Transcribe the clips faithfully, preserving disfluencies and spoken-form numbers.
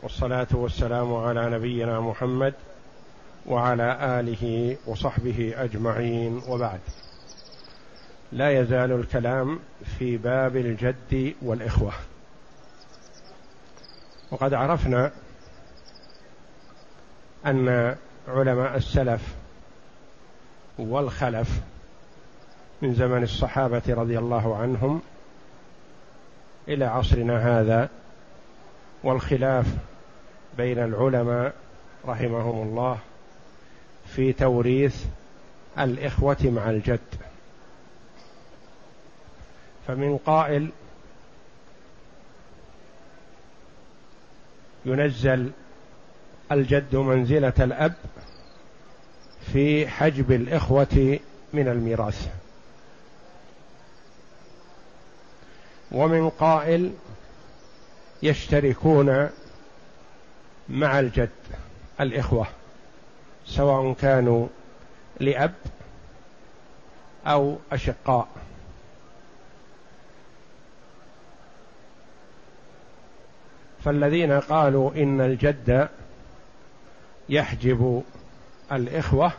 والصلاة والسلام على نبينا محمد وعلى آله وصحبه أجمعين، وبعد. لا يزال الكلام في باب الجد والإخوة، وقد عرفنا أن علماء السلف والخلف من زمن الصحابة رضي الله عنهم إلى عصرنا هذا، والخلاف بين العلماء رحمهم الله في توريث الإخوة مع الجد. فمن قائل ينزل الجد منزلة الأب في حجب الإخوة من الميراث، ومن قائل يشتركون مع الجد الإخوة سواء كانوا لأب أو أشقاء. فالذين قالوا إن الجد يحجب الإخوة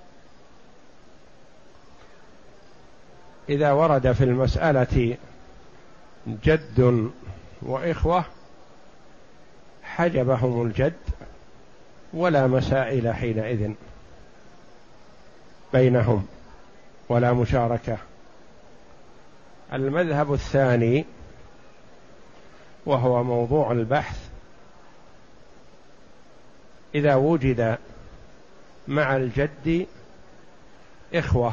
إذا ورد في المسألة جد وإخوة حجبهم الجد ولا مسائل حينئذ بينهم ولا مشاركة. المذهب الثاني وهو موضوع البحث: إذا وجد مع الجد إخوة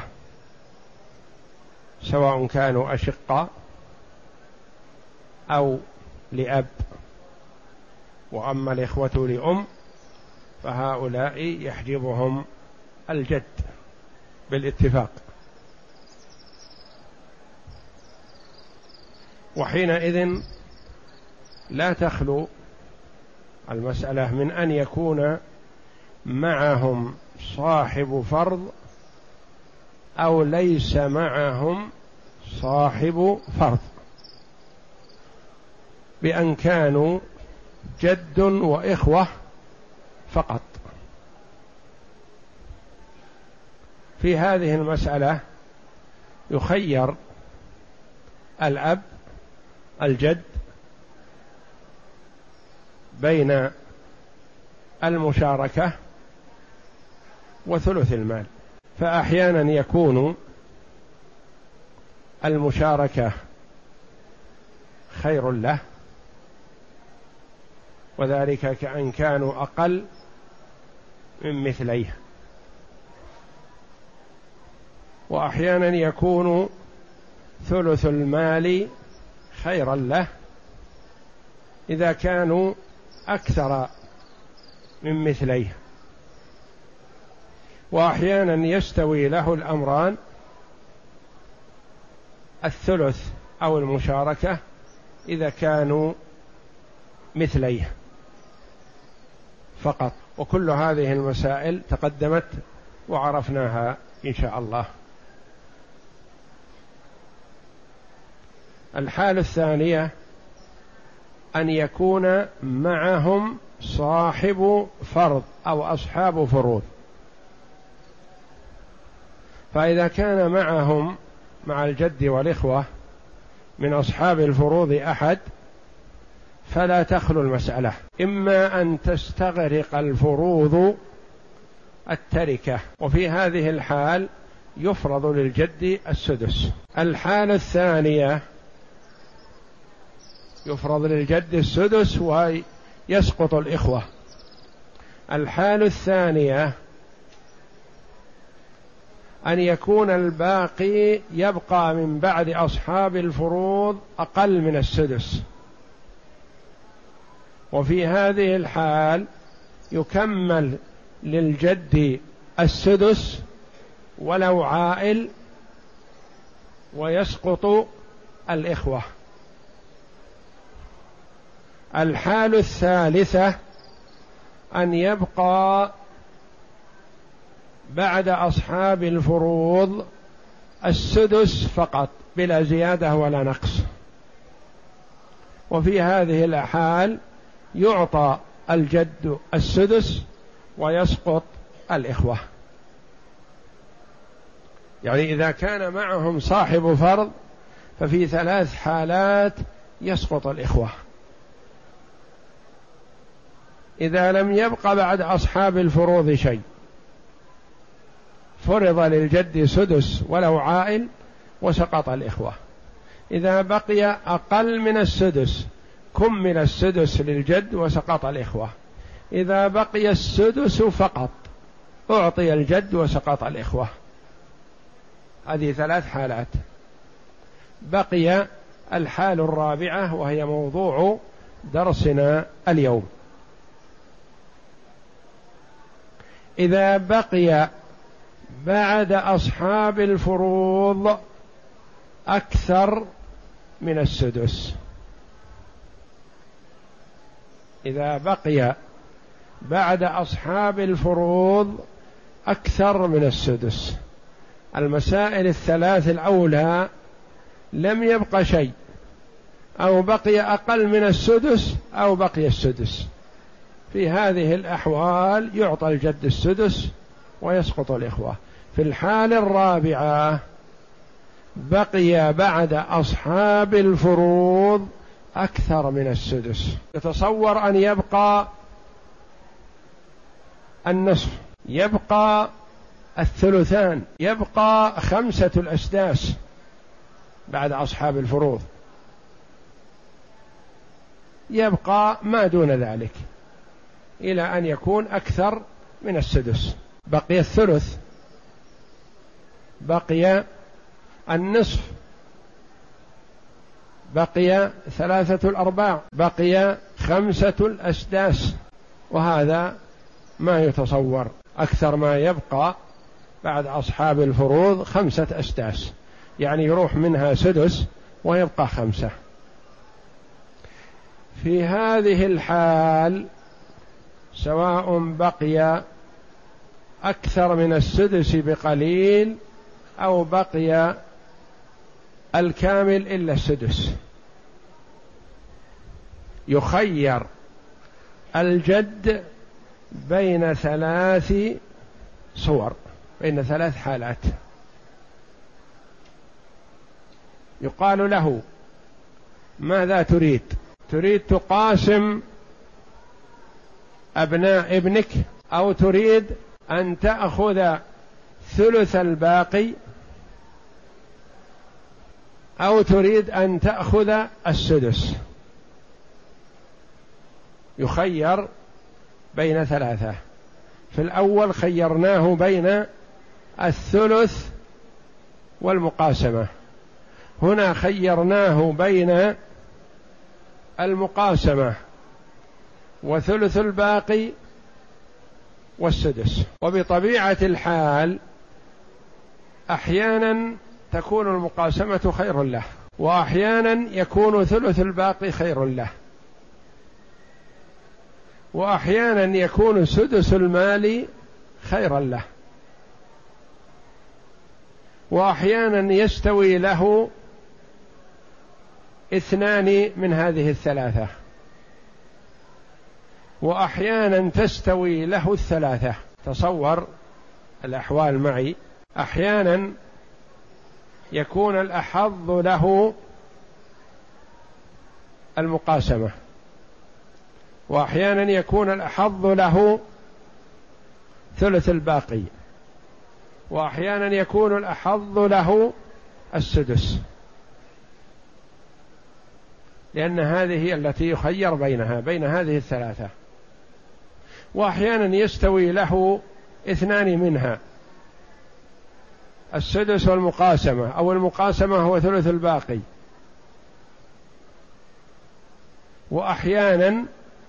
سواء كانوا أشقاء أو لأب، وأما الإخوة لأم فهؤلاء يحجبهم الجد بالاتفاق، وحينئذ لا تخلو المسألة من أن يكون معهم صاحب فرض أو ليس معهم صاحب فرض، بأن كانوا جد وإخوة فقط. في هذه المسألة يخير الأب الجد بين المشاركة وثلث المال، فأحيانا يكون المشاركة خير له، وذلك كأن كانوا أقل من مثليه، وأحيانا يكون ثلث المال خيرا له إذا كانوا أكثر من مثليه، وأحيانا يستوي له الأمران: الثلث أو المشاركة إذا كانوا مثليه فقط. وكل هذه المسائل تقدمت وعرفناها إن شاء الله. الحالة الثانية أن يكون معهم صاحب فرض أو أصحاب فروض، فإذا كان معهم مع الجد والإخوة من أصحاب الفروض أحد فلا تخلو المسألة، إما أن تستغرق الفروض التركة، وفي هذه الحال يفرض للجد السدس. الحالة الثانية يفرض للجد السدس ويسقط الإخوة. الحالة الثانية أن يكون الباقي يبقى من بعد أصحاب الفروض أقل من السدس، وفي هذه الحال يكمل للجد السدس ولو عائل ويسقط الإخوة. الحالة الثالثة أن يبقى بعد أصحاب الفروض السدس فقط بلا زيادة ولا نقص، وفي هذه الحال يعطى الجد السدس ويسقط الإخوة. يعني إذا كان معهم صاحب فرض ففي ثلاث حالات يسقط الإخوة: إذا لم يبق بعد أصحاب الفروض شيء، فرض للجد سدس ولو عائل وسقط الإخوة. إذا بقي أقل من السدس كمل السدس للجد وسقط الإخوة. إذا بقي السدس فقط أعطي الجد وسقط الإخوة. هذه ثلاث حالات. بقي الحال الرابعة وهي موضوع درسنا اليوم: إذا بقي بعد أصحاب الفروض أكثر من السدس. إذا بقي بعد أصحاب الفروض أكثر من السدس. المسائل الثلاث الأولى لم يبق شيء، أو بقي أقل من السدس أو بقي السدس. في هذه الأحوال يعطى الجد السدس ويسقط الإخوة. في الحالة الرابعة بقي بعد أصحاب الفروض أكثر من السدس. يتصور أن يبقى النصف، يبقى الثلثان، يبقى خمسة الأسداس بعد أصحاب الفروض، يبقى ما دون ذلك إلى أن يكون أكثر من السدس. بقي الثلث، بقي النصف، بقي ثلاثة الأرباع، بقي خمسة الأسداس، وهذا ما يتصور. أكثر ما يبقى بعد أصحاب الفروض خمسة أسداس، يعني يروح منها سدس ويبقى خمسة. في هذه الحال سواء بقي أكثر من السدس بقليل أو بقي الكامل إلا السدس، يخير الجد بين ثلاث صور، بين ثلاث حالات. يقال له: ماذا تريد؟ تريد تقاسم أبناء ابنك، أو تريد أن تأخذ ثلث الباقي، أو تريد أن تأخذ السدس؟ يخير بين ثلاثة. في الأول خيرناه بين الثلث والمقاسمة، هنا خيرناه بين المقاسمة وثلث الباقي والسدس. وبطبيعة الحال أحيانا تكون المقاسمة خير له، وأحيانا يكون ثلث الباقي خير له، وأحيانا يكون سدس المال خيرا له، وأحيانا يستوي له اثنان من هذه الثلاثة، وأحيانا تستوي له الثلاثة. تصور الأحوال معي: أحيانا يكون الأحظ له المقاسمة، وأحيانا يكون الأحظ له ثلث الباقي، وأحيانا يكون الأحظ له السدس، لأن هذه هي التي يخير بينها، بين هذه الثلاثة. وأحيانا يستوي له اثنان منها، السدس والمقاسمة، أو المقاسمة هو ثلث الباقي. وأحيانا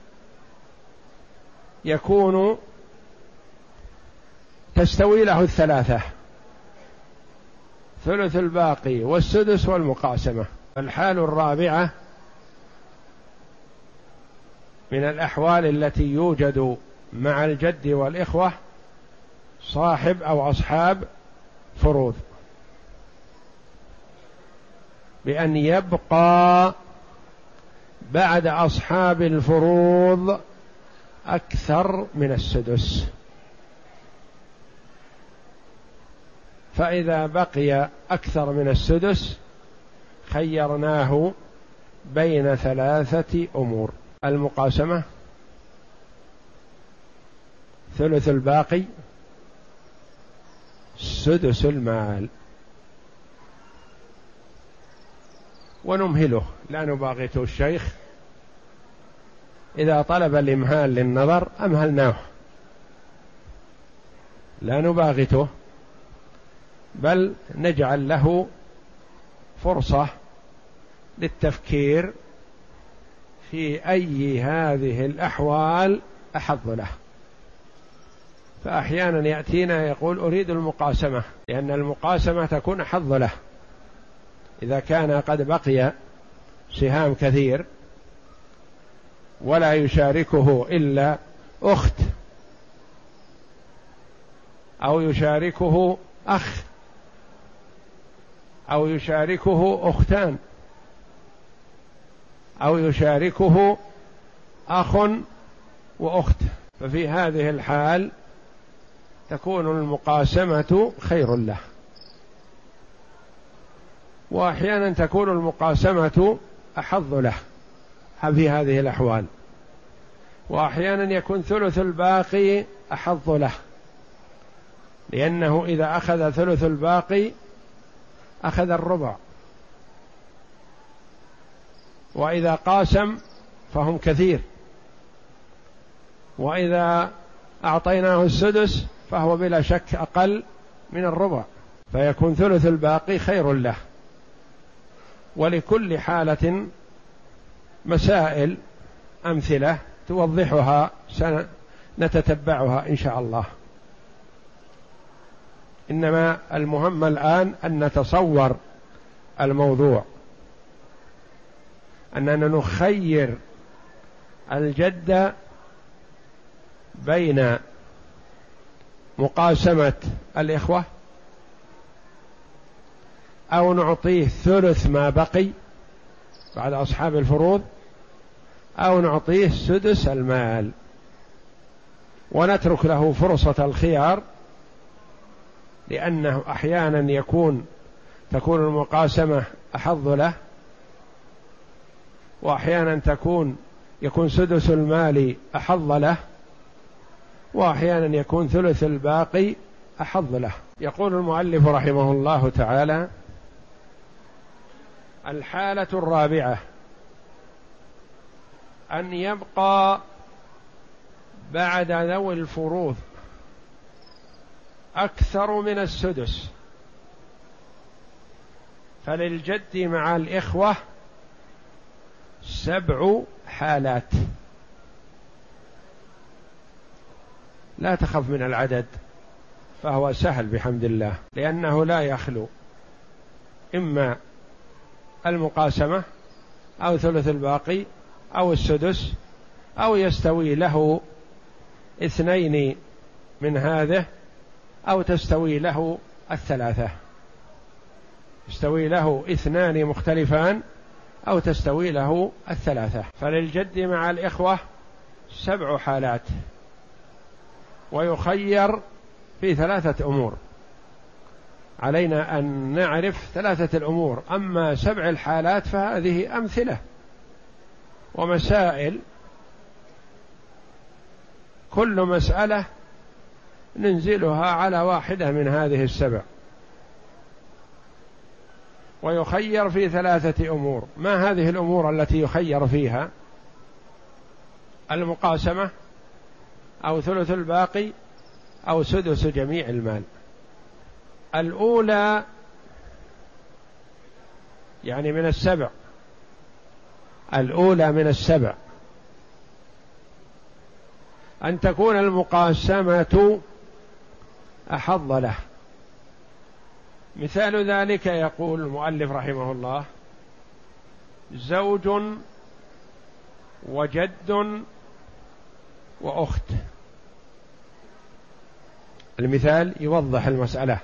يكون تستوي له الثلاثة، ثلث الباقي والسدس والمقاسمة. الحال الرابعة من الأحوال التي يوجد مع الجد والإخوة صاحب أو أصحاب فروض، بأن يبقى بعد أصحاب الفروض أكثر من السدس. فإذا بقي أكثر من السدس خيرناه بين ثلاثة أمور: المقاسمة، ثلث الباقي، سدس المال. ونمهله، لا نباغته. الشيخ إذا طلب الإمهال للنظر أمهلناه، لا نباغته، بل نجعل له فرصة للتفكير في أي هذه الأحوال أحظ له. فأحيانا يأتينا يقول أريد المقاسمة، لأن المقاسمة تكون أحظ له إذا كان قد بقي سهام كثير ولا يشاركه إلا أخت أو يشاركه أخ أو يشاركه أختان أو يشاركه أخ وأخت، ففي هذه الحال تكون المقاسمة خير له. وأحيانا تكون المقاسمة أحظ له في هذه الأحوال، وأحيانا يكون ثلث الباقي أحظ له، لأنه إذا أخذ ثلث الباقي أخذ الربع، وإذا قاسم فهم كثير، وإذا أعطيناه السدس فهو بلا شك أقل من الربع، فيكون ثلث الباقي خير له. ولكل حالة مسائل أمثلة توضحها سنتتبعها إن شاء الله. إنما المهم الآن أن نتصور الموضوع، أننا نخير الجد بين مقاسمة الإخوة أو نعطيه ثلث ما بقي بعد أصحاب الفروض، أو نعطيه سدس المال، ونترك له فرصة الخيار، لأنه أحيانا يكون تكون المقاسمة أحظ له، وأحيانا تكون يكون سدس المال أحظ له، وأحيانا يكون ثلث الباقي أحظ له. يقول المؤلف رحمه الله تعالى: الحالة الرابعة أن يبقى بعد ذوي الفروض أكثر من السدس، فللجد مع الإخوة سبع حالات. لا تخف من العدد، فهو سهل بحمد الله، لأنه لا يخلو إما المقاسمة أو ثلث الباقي أو السدس، أو يستوي له اثنين من هذه، أو تستوي له الثلاثة، يستوي له اثنان مختلفان أو تستوي له الثلاثة. فللجد مع الإخوة سبع حالات، ويخير في ثلاثة أمور. علينا أن نعرف ثلاثة الأمور، أما سبع الحالات فهذه أمثلة ومسائل، كل مسألة ننزلها على واحدة من هذه السبع. ويخير في ثلاثة أمور. ما هذه الأمور التي يخير فيها؟ المقاسمة أو ثلث الباقي أو سدس جميع المال. الأولى يعني من السبع، الأولى من السبع أن تكون المقاسمة أحظ له. مثال ذلك يقول المؤلف رحمه الله: زوج وجد وأخت. المثال يوضح المسألة.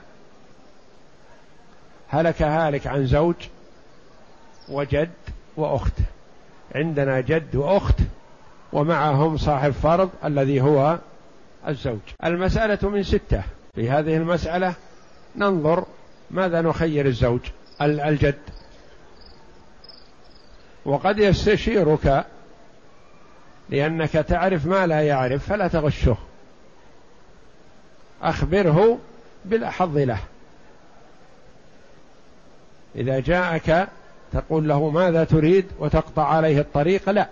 هلك هالك عن زوج وجد وأخت، عندنا جد وأخت ومعهم صاحب فرض الذي هو الزوج. المسألة من ستة. في هذه المسألة ننظر ماذا نخير الزوج الجد، وقد يستشيرك لأنك تعرف ما لا يعرف فلا تغشه، أخبره بالأحظ له. إذا جاءك تقول له ماذا تريد وتقطع عليه الطريق، لا،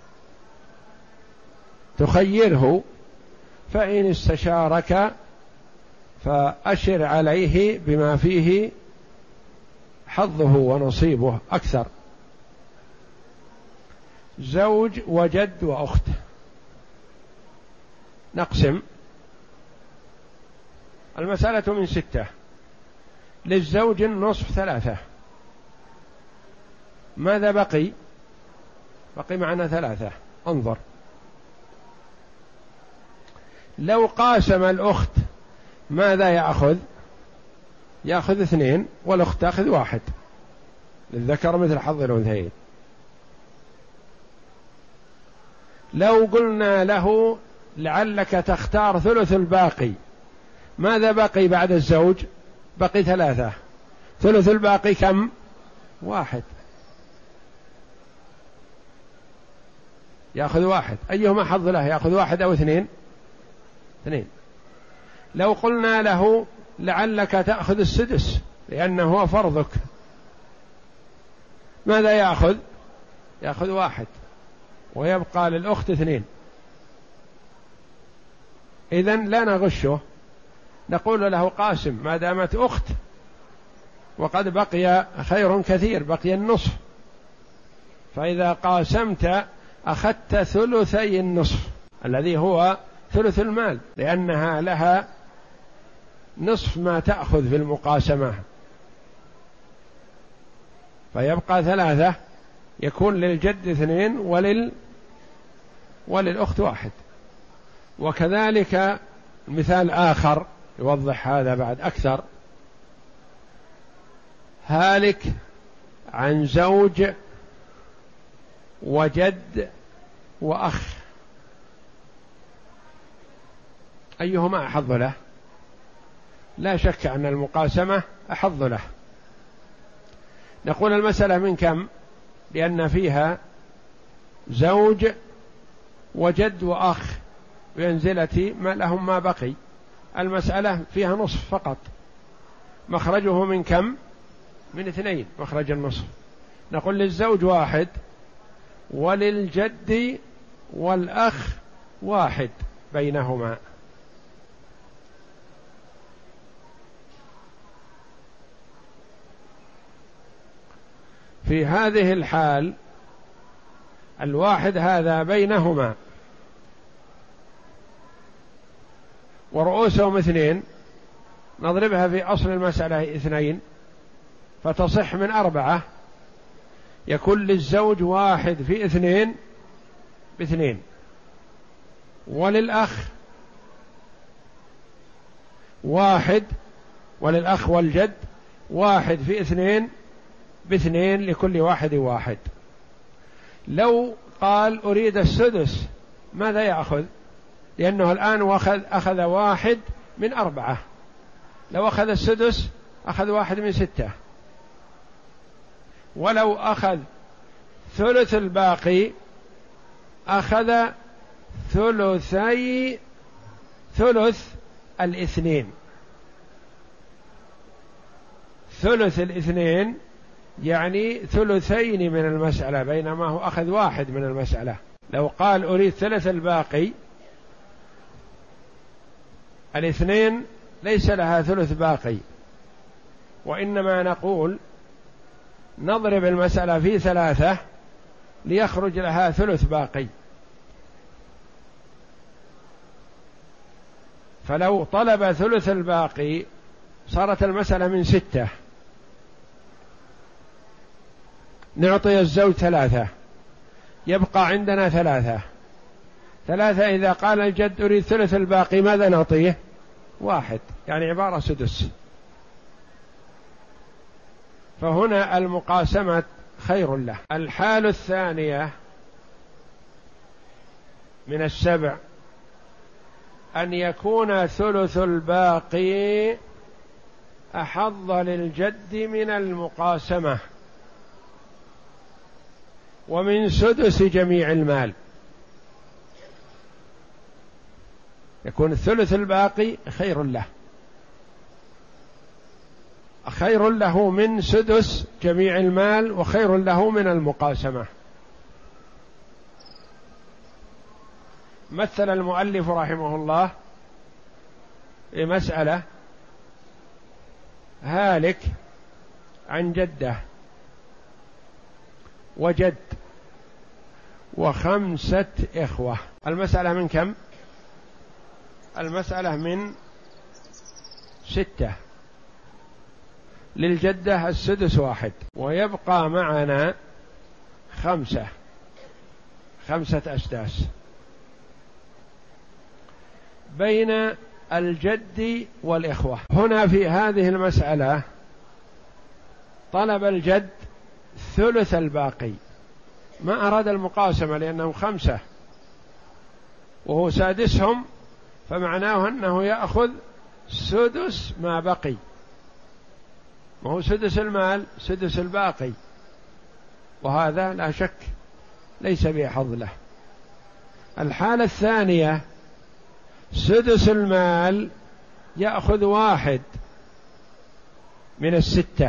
تخيره، فإن استشارك فأشر عليه بما فيه حظه ونصيبه أكثر. زوج وجد وأخت، نقسم المسألة من ستة. للزوج النصف ثلاثة، ماذا بقي؟ بقي معنا ثلاثة. انظر، لو قاسم الأخت ماذا يأخذ؟ يأخذ اثنين والأخت تأخذ واحد، للذكر مثل حظ الأنثيين. لو قلنا له لعلك تختار ثلث الباقي، ماذا بقي بعد الزوج؟ بقي ثلاثة، ثلث الباقي كم؟ واحد، يأخذ واحد. أيهما حظ له؟ يأخذ واحد أو اثنين؟ اثنين. لو قلنا له لعلك تأخذ السدس لأنه هو فرضك، ماذا يأخذ؟ يأخذ واحد ويبقى للأخت اثنين. إذن لا نغشه، نقول له قاسم ما دامت أخت، وقد بقي خير كثير، بقي النصف. فإذا قاسمت أخذت ثلثي النصف الذي هو ثلث المال، لأنها لها نصف ما تأخذ في المقاسمة، فيبقى ثلاثة، يكون للجد اثنين ولل وللأخت واحد. وكذلك مثال آخر يوضح هذا بعد أكثر. هالك عن زوج وجد وأخ، أيهما أحظ له؟ لا شك أن المقاسمة أحظ له. نقول المسألة من كم؟ لأن فيها زوج وجد وأخ بمنزلة ما لهم ما بقي، المسألة فيها نصف فقط، مخرجه من كم؟ من اثنين، مخرج النصف. نقول للزوج واحد وللجد والأخ واحد بينهما. في هذه الحال الواحد هذا بينهما ورؤوسهم اثنين، نضربها في أصل المسألة اثنين فتصح من أربعة، يكون للزوج واحد في اثنين باثنين، وللأخ واحد، وللأخ والجد واحد في اثنين باثنين، لكل واحد واحد. لو قال أريد السدس ماذا يأخذ؟ لأنه الآن أخذ, أخذ واحد من أربعة، لو أخذ السدس أخذ واحد من ستة. ولو أخذ ثلث الباقي أخذ ثلثي ثلث الاثنين. ثلث الاثنين يعني ثلثين من المسألة، بينما هو أخذ واحد من المسألة. لو قال أريد ثلث الباقي، الاثنين ليس لها ثلث باقي، وإنما نقول نضرب المسألة في ثلاثة ليخرج لها ثلث باقي. فلو طلب ثلث الباقي صارت المسألة من ستة، نعطي الزوج ثلاثة، يبقى عندنا ثلاثة. ثلاثة إذا قال الجد أريد ثلث الباقي ماذا نعطيه؟ واحد، يعني عبارة سدس. فهنا المقاسمة خير له. الحال الثانية من السبع أن يكون ثلث الباقي أحظ للجد من المقاسمة ومن سدس جميع المال. يكون الثلث الباقي خير له، خير له من سدس جميع المال وخير له من المقاسمة. مثل المؤلف رحمه الله بمسألة: هالك عن جدة وجد وخمسة إخوة. المسألة من كم؟ المسألة من ستة. للجدة السدس واحد، ويبقى معنا خمسة خمسة أسداس بين الجد والإخوة. هنا في هذه المسألة طلب الجد ثلث الباقي، ما أراد المقاسمة لأنهم خمسة وهو سادسهم، فمعناه أنه يأخذ سدس ما بقي، وهو سدس المال سدس الباقي، وهذا لا شك ليس بحظ له. الحالة الثانية سدس المال يأخذ واحد من الستة،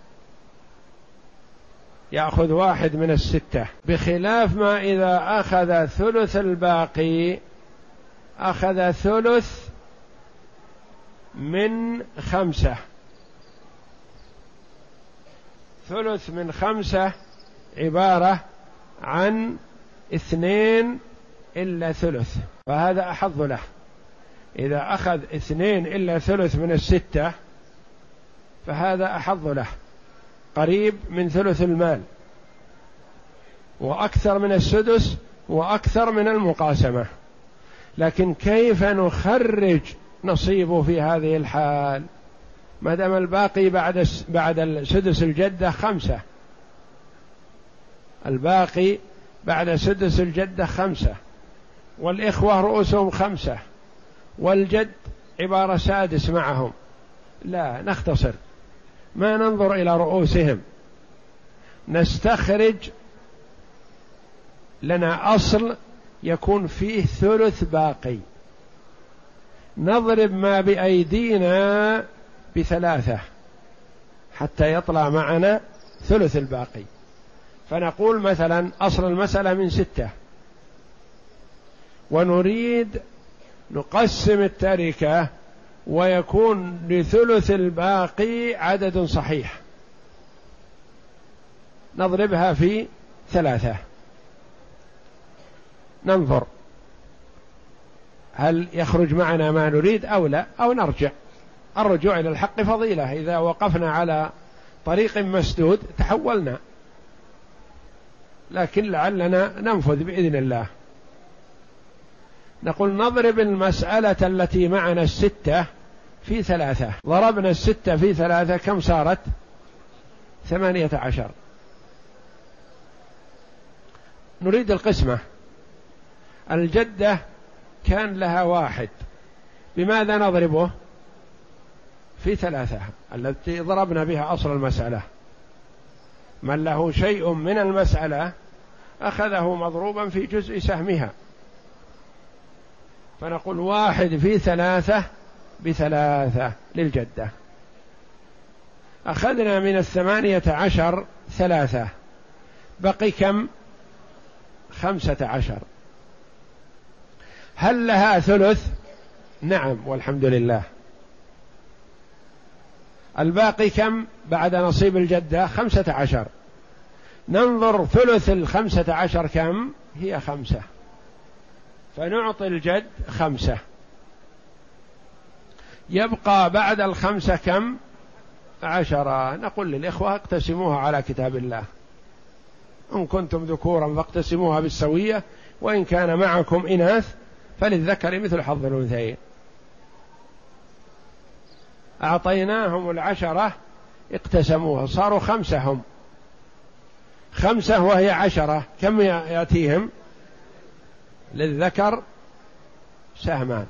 يأخذ واحد من الستة، بخلاف ما إذا أخذ ثلث الباقي أخذ ثلث من خمسة. ثلث من خمسة عبارة عن اثنين إلا ثلث، فهذا أحظ له. إذا أخذ اثنين إلا ثلث من الستة فهذا أحظ له، قريب من ثلث المال وأكثر من السدس وأكثر من المقاسمة. لكن كيف نخرج نصيبه في هذه الحال ما دام الباقي بعد بعد السدس الجدة خمسة؟ الباقي بعد سدس الجدة خمسة، والإخوة رؤوسهم خمسة، والجد عبارة سادس معهم. لا، نختصر، ما ننظر إلى رؤوسهم، نستخرج لنا أصل يكون فيه ثلث باقي، نضرب ما بأيدينا بثلاثة حتى يطلع معنا ثلث الباقي. فنقول مثلا أصل المسألة من ستة، ونريد نقسم التركة ويكون لثلث الباقي عدد صحيح، نضربها في ثلاثة، ننظر هل يخرج معنا ما نريد أو لا، أو نرجع. الرجوع إلى الحق فضيلة، إذا وقفنا على طريق مسدود تحولنا، لكن لعلنا ننفذ بإذن الله. نقول نضرب المسألة التي معنا الستة في ثلاثة، ضربنا الستة في ثلاثة كم صارت؟ ثمانية عشر. نريد القسمة. الجدة كان لها واحد، بماذا نضربه؟ في ثلاثة التي ضربنا بها أصل المسألة. من له شيء من المسألة أخذه مضروبا في جزء سهمها، فنقول واحد في ثلاثة بثلاثة للجدة. أخذنا من الثمانية عشر ثلاثة، بقي كم؟ خمسة عشر. هل لها ثلث؟ نعم والحمد لله. الباقي كم بعد نصيب الجدة؟ خمسة عشر. ننظر ثلث الخمسة عشر كم؟ هي خمسة، فنعطي الجد خمسة. يبقى بعد الخمسة كم؟ عشرة. نقول للإخوة اقتسموها على كتاب الله، إن كنتم ذكورا فاقتسموها بالسوية، وإن كان معكم إناث فللذكر مثل حظ الأنثيين. أعطيناهم العشرة اقتسموها، صاروا خمسة، هم خمسة وهي عشرة، كم يأتيهم؟ للذكر سهمان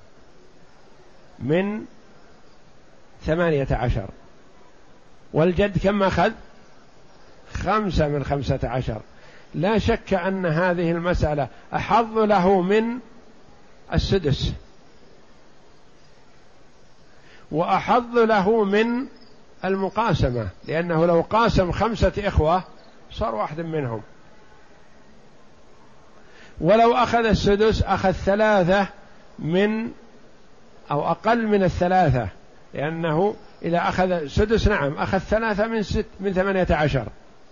من ثمانية عشر، والجد كم أخذ؟ خمسة من خمسة عشر. لا شك أن هذه المسألة أحظ له من السدس، وأحظ له من المقاسمة، لأنه لو قاسم خمسة إخوة صار واحد منهم، ولو أخذ السدس أخذ ثلاثة من أو أقل من الثلاثة، لأنه إذا أخذ سدس نعم أخذ ثلاثة من ست من ثمانية عشر،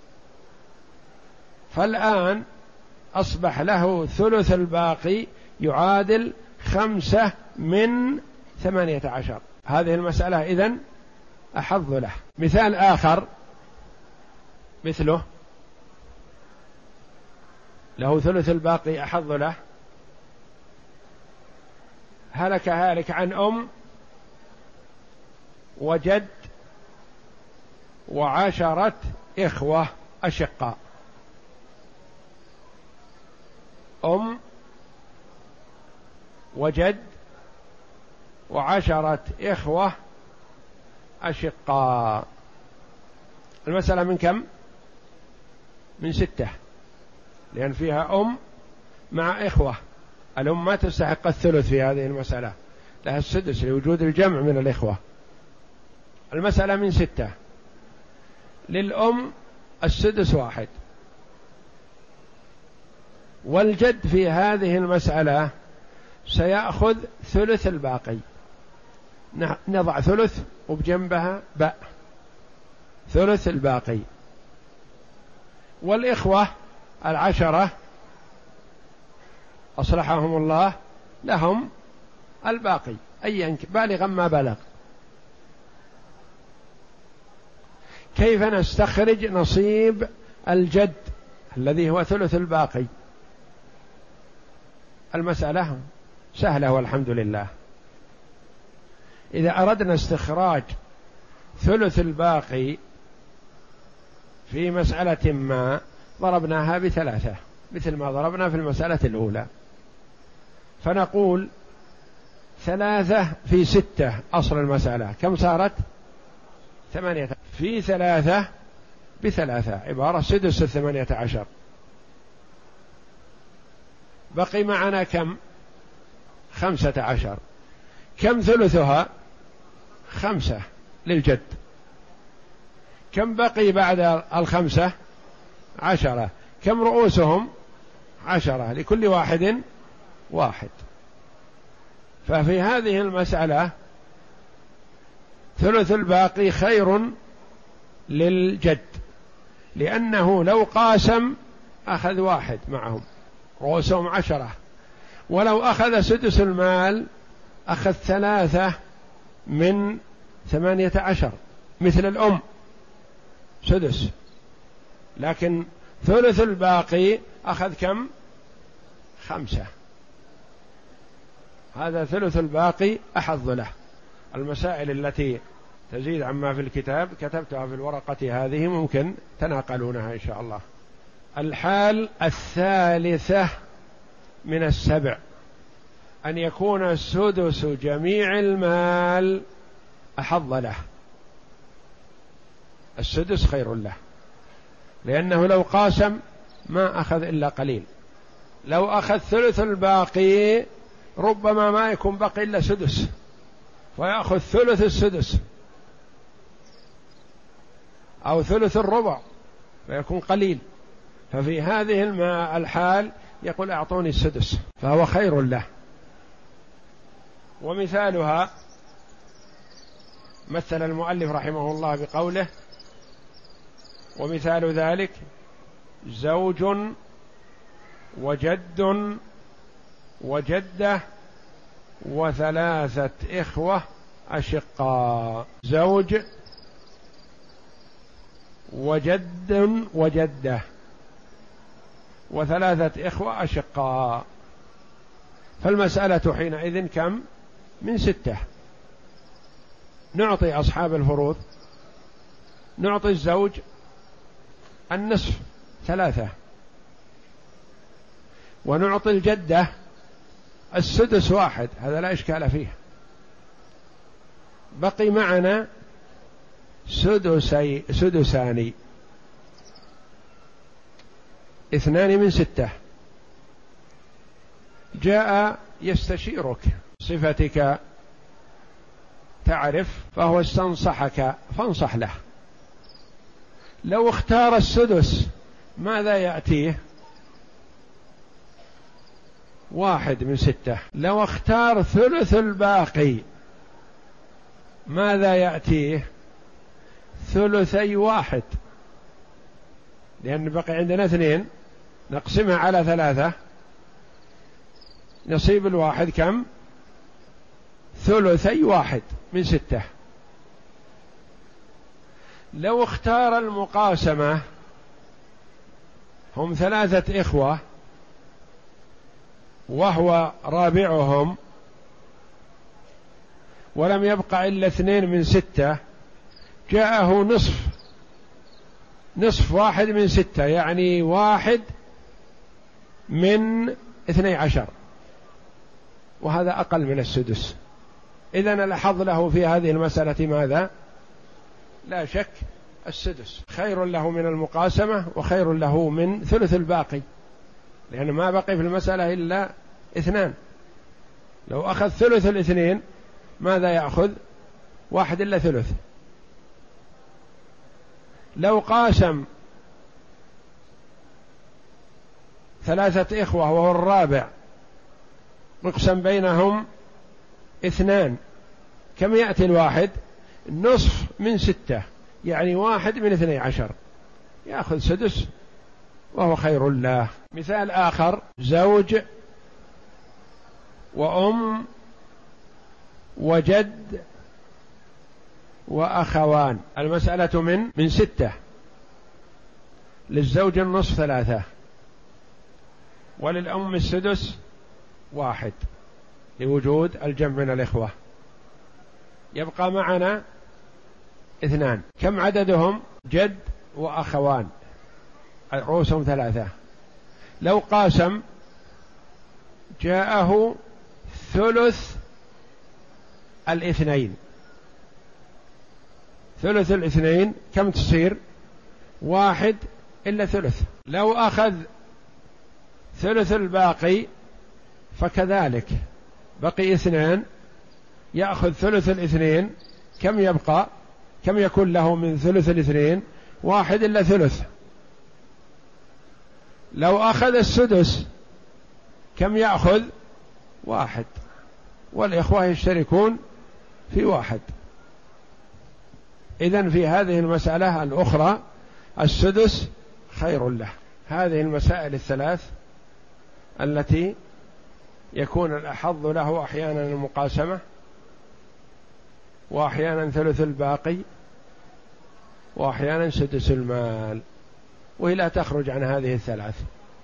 فالآن أصبح له ثلث الباقي يعادل خمسة من ثمانية عشر. هذه المسألة إذن أحظ له. مثال آخر مثله له ثلث الباقي أحظ له: هلك هالك عن أم وجد وعشرة إخوة أشقاء. أم وجد وعشرة إخوة أشقاء. المسألة من كم؟ من ستة، لأن فيها أم مع إخوة. الأم ما تستحق الثلث في هذه المسألة، لها السدس لوجود الجمع من الإخوة. المسألة من ستة، للأم السدس واحد، والجد في هذه المسألة سيأخذ ثلث الباقي. نضع ثلث وبجنبها باء، ثلث الباقي. والإخوة العشرة أصلحهم الله لهم الباقي أيا بالغا ما بلغ. كيف نستخرج نصيب الجد الذي هو ثلث الباقي؟ المسألة سهلة والحمد لله. إذا أردنا استخراج ثلث الباقي في مسألة ما ضربناها بثلاثة مثل ما ضربنا في المسألة الأولى، فنقول ثلاثة في ستة أصل المسألة كم صارت؟ ثمانية في ثلاثة بثلاثة عبارة سدس الثمانية عشر. بقي معنا كم؟ خمسة عشر. كم ثلثها؟ خمسة للجد. كم بقي بعد الخمسة؟ عشرة. كم رؤوسهم؟ عشرة، لكل واحد واحد. ففي هذه المسألة ثلث الباقي خير للجد، لأنه لو قاسم أخذ واحد معهم، رؤوسهم عشرة، ولو أخذ سدس المال أخذ ثلاثة من ثمانية عشر مثل الأم سدس، لكن ثلث الباقي أخذ كم؟ خمسة. هذا ثلث الباقي أحظ له. المسائل التي تزيد عما في الكتاب كتبتها في الورقة هذه، ممكن تناقلونها إن شاء الله. الحال الثالثة من السبع أن يكون السدس جميع المال أحظ له. السدس خير له، لأنه لو قاسم ما أخذ إلا قليل. لو أخذ ثلث الباقي ربما ما يكون بقي إلا سدس، فيأخذ ثلث السدس أو ثلث الربع فيكون قليل. ففي هذه الحال يقول أعطوني السدس، فهو خير له. ومثالها مثل المؤلف رحمه الله بقوله: ومثال ذلك زوج وجد وجدة وثلاثة إخوة أشقاء. زوج وجد وجدة وثلاثة إخوة أشقاء، فالمسألة حينئذ كم؟ من ستة. نعطي أصحاب الفروض، نعطي الزوج النصف ثلاثة، ونعطي الجدة السدس واحد، هذا لا إشكال فيه. بقي معنا سدسي سدسان، اثنان من ستة. جاء يستشيرك صفتك تعرف، فهو استنصحك فانصح له. لو اختار السدس ماذا يأتيه؟ واحد من ستة. لو اختار ثلث الباقي ماذا يأتيه؟ ثلثي واحد، لأن بقي عندنا اثنين نقسمها على ثلاثة، نصيب الواحد كم؟ ثلثي واحد من ستة. لو اختار المقاسمة، هم ثلاثة إخوة وهو رابعهم، ولم يبقى إلا اثنين من ستة، جاءه نصف، نصف واحد من ستة، يعني واحد من اثني عشر، وهذا أقل من السدس. إذن الأحظ له في هذه المسألة ماذا؟ لا شك السدس، خير له من المقاسمة وخير له من ثلث الباقي، لأن ما بقي في المسألة إلا اثنان. لو أخذ ثلث الاثنين ماذا يأخذ؟ واحد إلا ثلث. لو قاسم ثلاثة إخوة وهو الرابع، مقسم بينهم اثنان، كم يأتي الواحد؟ نصف من ستة، يعني واحد من اثني عشر، يأخذ سدس وهو خير له. مثال آخر: زوج وأم وجد وأخوان. المسألة من من ستة، للزوج النصف ثلاثة، وللأم السدس واحد لوجود الجمع من الإخوة. يبقى معنا اثنان، كم عددهم؟ جد وأخوان، رؤوسهم ثلاثة. لو قاسم جاءه ثلث الاثنين، ثلث الاثنين كم تصير؟ واحد إلا ثلث. لو أخذ ثلث الباقي فكذلك، بقي اثنان، يأخذ ثلث الاثنين، كم يبقى؟ كم يكون له من ثلث الاثنين؟ واحد إلا ثلث. لو أخذ السدس كم يأخذ؟ واحد، والإخوة يشتركون في واحد. إذن في هذه المسألة الأخرى السدس خير له. هذه المسائل الثلاث التي يكون الأحظ له أحيانا المقاسمة، وأحيانا ثلث الباقي، وأحيانا سدس المال، وهي لا تخرج عن هذه الثلاث.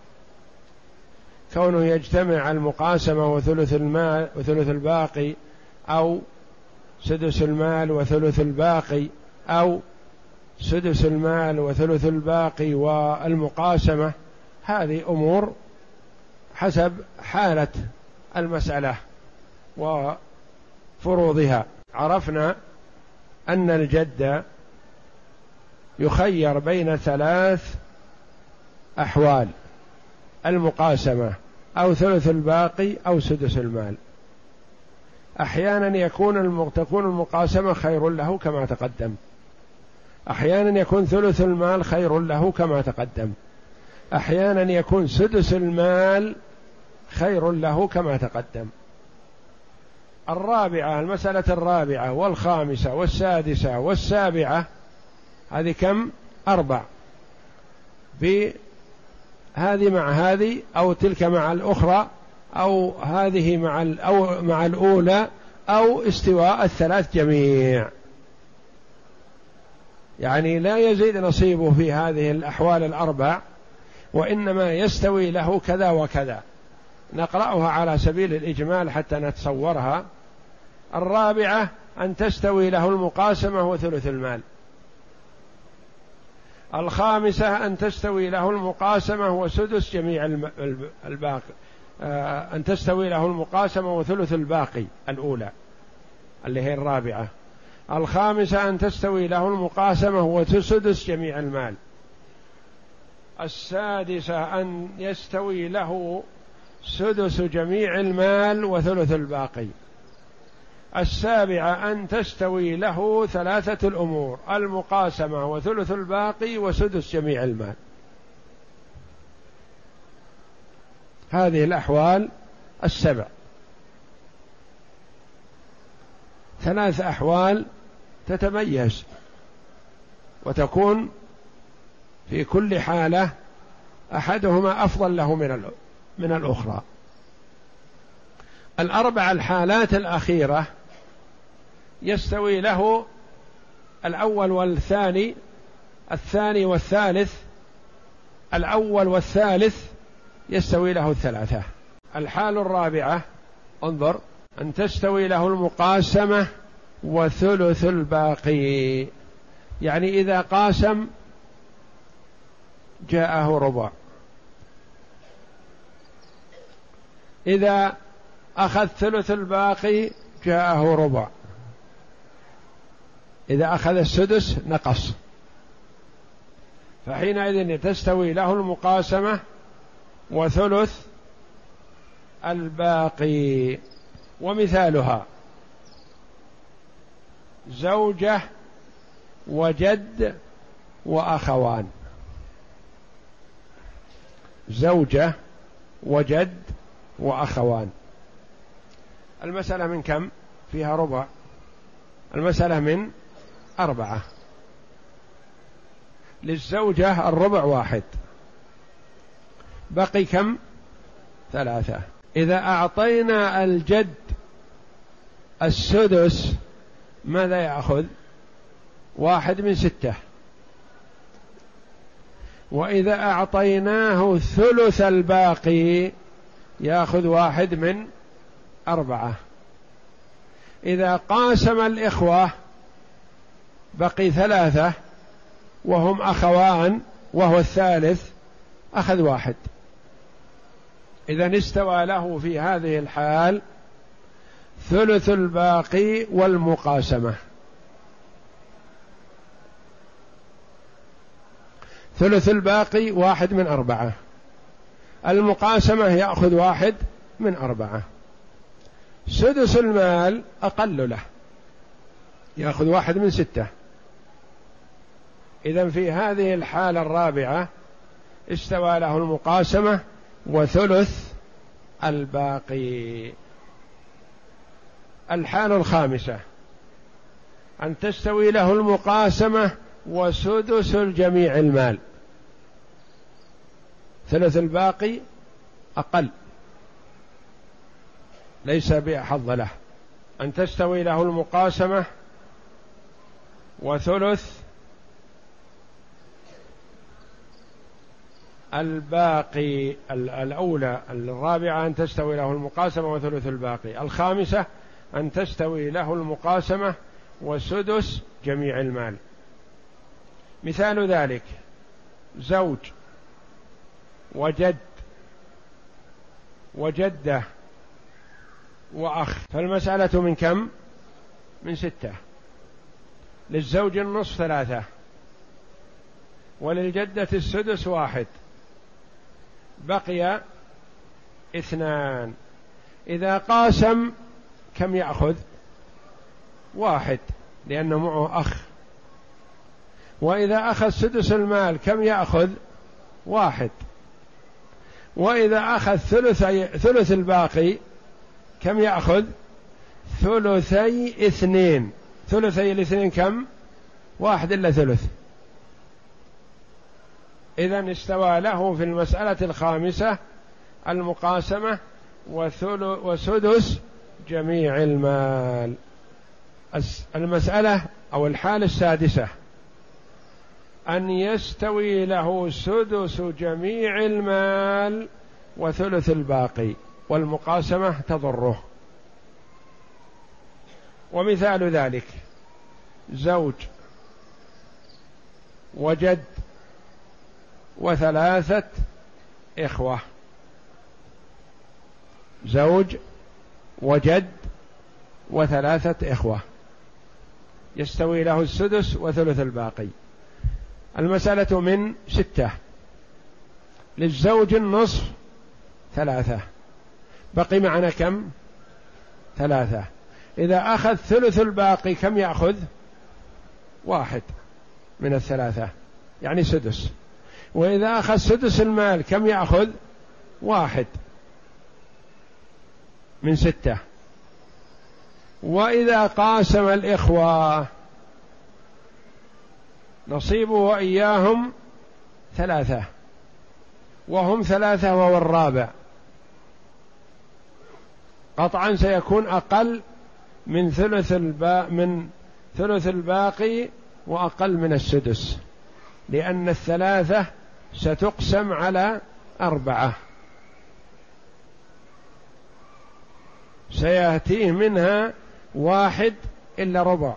كونه يجتمع المقاسمة وثلث المال وثلث الباقي، أو سدس المال وثلث الباقي، أو سدس المال وثلث الباقي والمقاسمة، هذه أمور حسب حالة المسألة وفروضها. عرفنا أن الجد يخير بين ثلاث أحوال: المقاسمة أو ثلث الباقي أو سدس المال. أحيانا يكون تكون المقاسمة خير له كما تقدم، أحيانا يكون ثلث المال خير له كما تقدم، أحيانا يكون سدس المال خير له كما تقدم. الرابعة، المسألة الرابعة والخامسة والسادسة والسابعة، هذه كم؟ أربع، بهذه مع هذه، أو تلك مع الأخرى، أو هذه مع أو مع الأولى، أو استواء الثلاث جميع، يعني لا يزيد نصيبه في هذه الأحوال الأربع، وإنما يستوي له كذا وكذا. نقرأها على سبيل الإجمال حتى نتصورها. الرابعة أن تستوي له المقاسمة وثلث المال، الخامسة أن تستوي له المقاسمة وسدس جميع الباقي، أن تستوي له المقاسمة وثلث الباقي الأولى اللي هي الرابعة. الخامسة أن تستوي له المقاسمة وسدس جميع المال. السادسة أن يستوي له سدس جميع المال وثلث الباقي. السابعة أن تستوي له ثلاثة الأمور: المقاسمة وثلث الباقي وسدس جميع المال. هذه الأحوال السبع، ثلاث أحوال تتميز وتكون في كل حالة أحدهما أفضل له من من الأخرى. الأربع الحالات الأخيرة يستوي له الأول والثاني، الثاني والثالث، الأول والثالث يستوي له الثلاثة. الحال الرابعة انظر: أن تستوي له المقاسمة وثلث الباقي، يعني إذا قاسم جاءه ربع، إذا أخذ ثلث الباقي جاءه ربع، إذا أخذ السدس نقص، فحينئذ تستوي له المقاسمة وثلث الباقي. ومثالها زوجة وجد وأخوان. زوجة وجد وأخوان، المسألة من كم؟ فيها ربع. المسألة من أربعة. للزوجة الربع واحد، بقي كم؟ ثلاثة. إذا أعطينا الجد السدس ماذا يأخذ؟ واحد من ستة. وإذا أعطيناه ثلث الباقي يأخذ واحد من أربعة. إذا قاسم الإخوة بقي ثلاثة وهم أخوان وهو الثالث أخذ واحد. إذن استوى له في هذه الحال ثلث الباقي والمقاسمة. ثلث الباقي واحد من أربعة، المقاسمة يأخذ واحد من أربعة. سدس المال أقل له، يأخذ واحد من ستة. إذن في هذه الحالة الرابعة استوى له المقاسمة وثلث الباقي. الحالة الخامسة أن تستوي له المقاسمة وسدس الجميع المال. ثلث الباقي أقل، ليس بأحظ له. أن تستوي له المقاسمة وثلث الباقي. الأولى الرابعة أن تستوي له المقاسمة وثلث الباقي. الخامسة أن تستوي له المقاسمة وسدس جميع المال. مثال ذلك زوج وجد وجدة وأخ، فالمسألة من كم؟ من ستة. للزوج النصف ثلاثة، وللجدة السدس واحد، بقي اثنان. إذا قاسم كم يأخذ؟ واحد، لأنه معه أخ. وإذا أخذ سدس المال كم يأخذ؟ واحد. وإذا أخذ ثلثي ثلث الباقي كم يأخذ؟ ثلثي اثنين. ثلثي الاثنين كم؟ واحد إلا ثلث. إذن استوى له في المسألة الخامسة المقاسمة وسدس جميع المال. المسألة أو الحالة السادسة أن يستوي له سدس جميع المال وثلث الباقي، والمقاسمة تضره. ومثال ذلك زوج وجد وثلاثة إخوة، زوج وجد وثلاثة إخوة، يستوي له السدس وثلث الباقي. المسألة من ستة، للزوج النصف ثلاثة، بقي معنا كم؟ ثلاثة. إذا أخذ ثلث الباقي كم يأخذ؟ واحد من الثلاثة، يعني سدس. وإذا أخذ سدس المال كم يأخذ؟ واحد من ستة. وإذا قاسم الإخوة نصيبه وإياهم ثلاثة، وهم ثلاثة وهو الرابع، قطعا سيكون أقل من ثلث البا من ثلث الباقي وأقل من السدس، لأن الثلاثة ستقسم على أربعة، سيأتيه منها واحد إلا ربع.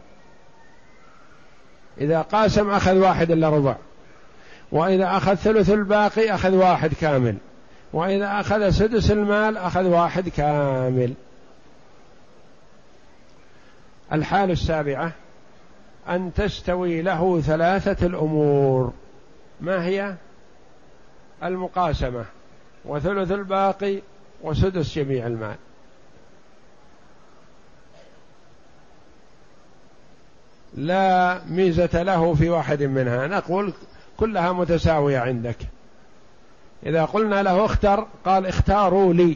إذا قاسم أخذ واحد إلا ربع، وإذا أخذ ثلث الباقي أخذ واحد كامل، وإذا أخذ سدس المال أخذ واحد كامل. الحال السابعة أن تستوي له ثلاثة الأمور. ما هي؟ المقاسمة وثلث الباقي وسدس جميع المال. لا ميزة له في واحد منها، نقول كلها متساوية عندك. إذا قلنا له اختر قال اختاروا لي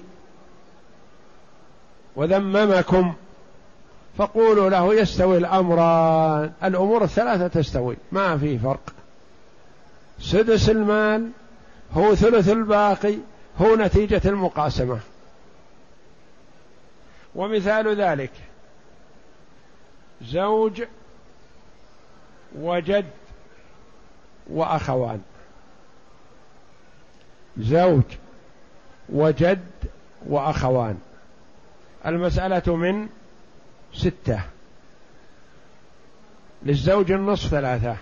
وذممكم، فقولوا له يستوي الأمران، الأمور الثلاثة تستوي، ما في فرق. سدس المال هو ثلث الباقي هو نتيجة المقاسمة. ومثال ذلك زوج وجد وأخوان، زوج وجد وأخوان. المسألة من ستة، للزوج النصف ثلاثة،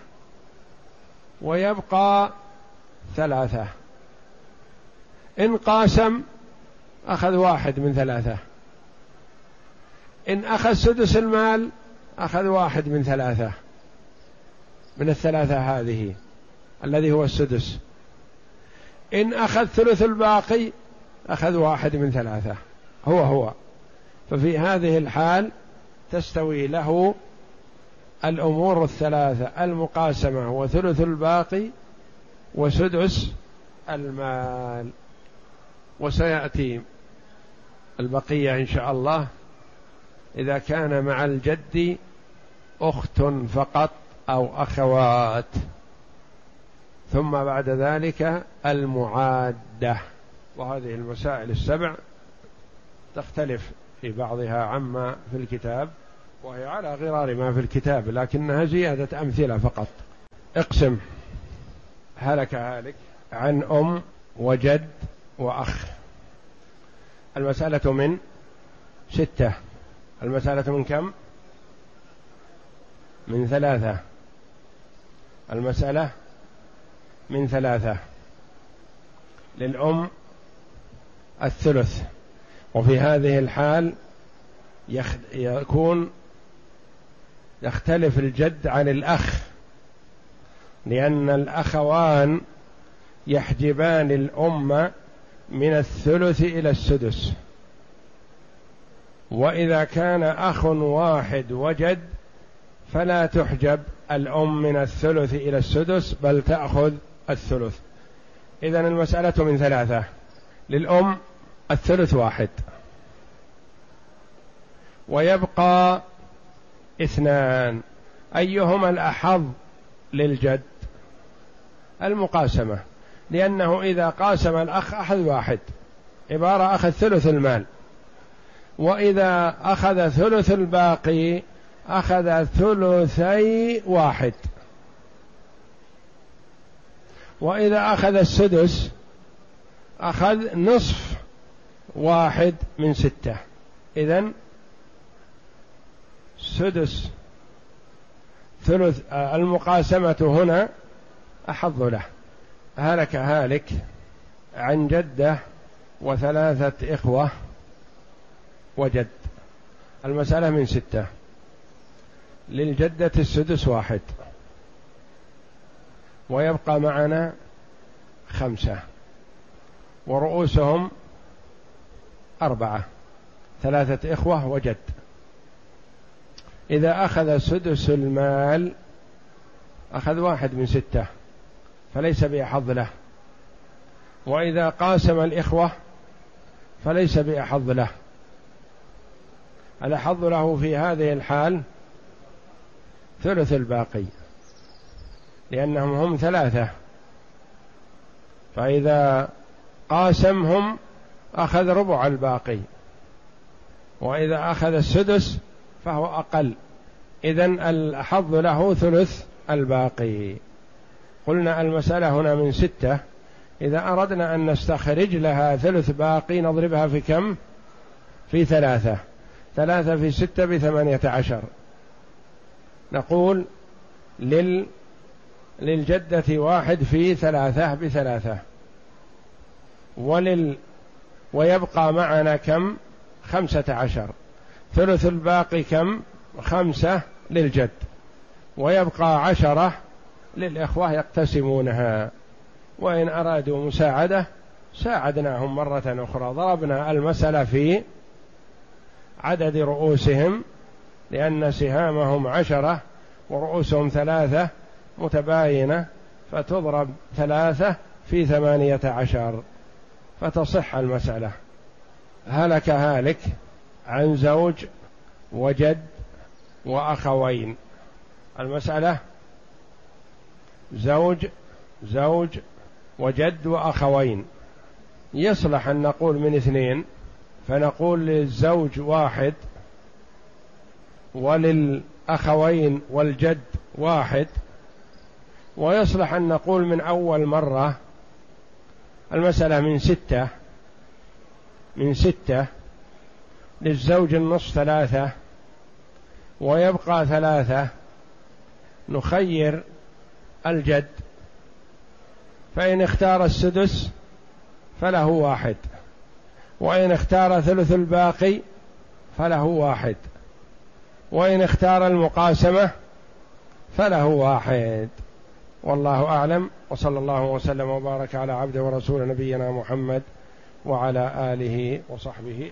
ويبقى ثلاثة. إن قاسم أخذ واحد من ثلاثة، إن أخذ سدس المال أخذ واحد من ثلاثة من الثلاثة هذه الذي هو السدس. إن أخذ ثلث الباقي أخذ واحد من ثلاثة هو هو. ففي هذه الحال تستوي له الأمور الثلاثة، المقاسمة وثلث الباقي وسدس المال. وسيأتي البقية إن شاء الله إذا كان مع الجد أخت فقط أو أخوات، ثم بعد ذلك المعادة. وهذه المسائل السبع تختلف في بعضها عما في الكتاب، وهي على غرار ما في الكتاب، لكنها زيادة أمثلة فقط. اقسم. هلك هالك عن أم وجد وأخ. المسألة من ستة. المسألة من كم؟ من ثلاثة. المسألة من ثلاثة. للأم الثلث. وفي هذه الحال يكون يختلف الجد عن الأخ، لأن الأخوان يحجبان الأم من الثلث إلى السدس. وإذا كان أخ واحد وجد فلا تحجب الأم من الثلث إلى السدس، بل تأخذ الثلث. إذن المسألة من ثلاثة. للأم الثلث واحد، ويبقى اثنان. أيهما الأحظ للجد؟ المقاسمة، لأنه إذا قاسم الأخ أخذ واحد، عبارة أخذ ثلث المال، وإذا أخذ ثلث الباقي أخذ ثلثي واحد، وإذا أخذ السدس أخذ نصف واحد من ستة. إذن سدس ثلث. المقاسمة هنا أحظ له، هلك هالك عن جدة وثلاثة إخوة وجد. المسألة من ستة. للجدة السدس واحد، ويبقى معنا خمسة، ورؤوسهم أربعة، ثلاثة إخوة وجد. إذا أخذ سدس المال أخذ واحد من ستة فليس بأحظ له، وإذا قاسم الإخوة فليس بأحظ له. الأحظ له في هذه الحال ثلث الباقي، لأنهم هم ثلاثة، فإذا قاسمهم أخذ ربع الباقي، وإذا أخذ السدس فهو أقل، إذن الأحظ له ثلث الباقي. قلنا المسألة هنا من ستة، إذا أردنا أن نستخرج لها ثلث باقي نضربها في كم؟ في ثلاثة. ثلاثة في ستة بثمانية عشر. نقول لل للجدة واحد في ثلاثة بثلاثة، ولل ويبقى معنا كم؟ خمسة عشر. ثلث الباقي كم؟ خمسة للجد، ويبقى عشرة للإخوة يقتسمونها، وإن أرادوا مساعدة ساعدناهم مرة أخرى. ضربنا المسألة في عدد رؤوسهم، لأن سهامهم عشرة ورؤوسهم ثلاثة متباينة، فتضرب ثلاثة في ثمانية عشر فتصح المسألة. هلك هالك عن زوج وجد وأخوين. المسألة زوج زوج وجد وأخوين. يصلح أن نقول من اثنين، فنقول للزوج واحد وللأخوين والجد واحد، ويصلح أن نقول من أول مرة المسألة من ستة من ستة للزوج النصف ثلاثة ويبقى ثلاثة. نخير الجد، فإن اختار السدس فله واحد، وإن اختار ثلث الباقي فله واحد، وإن اختار المقاسمة فله واحد. والله أعلم، وصلى الله وسلم وبارك على عبده ورسول نبينا محمد وعلى آله وصحبه.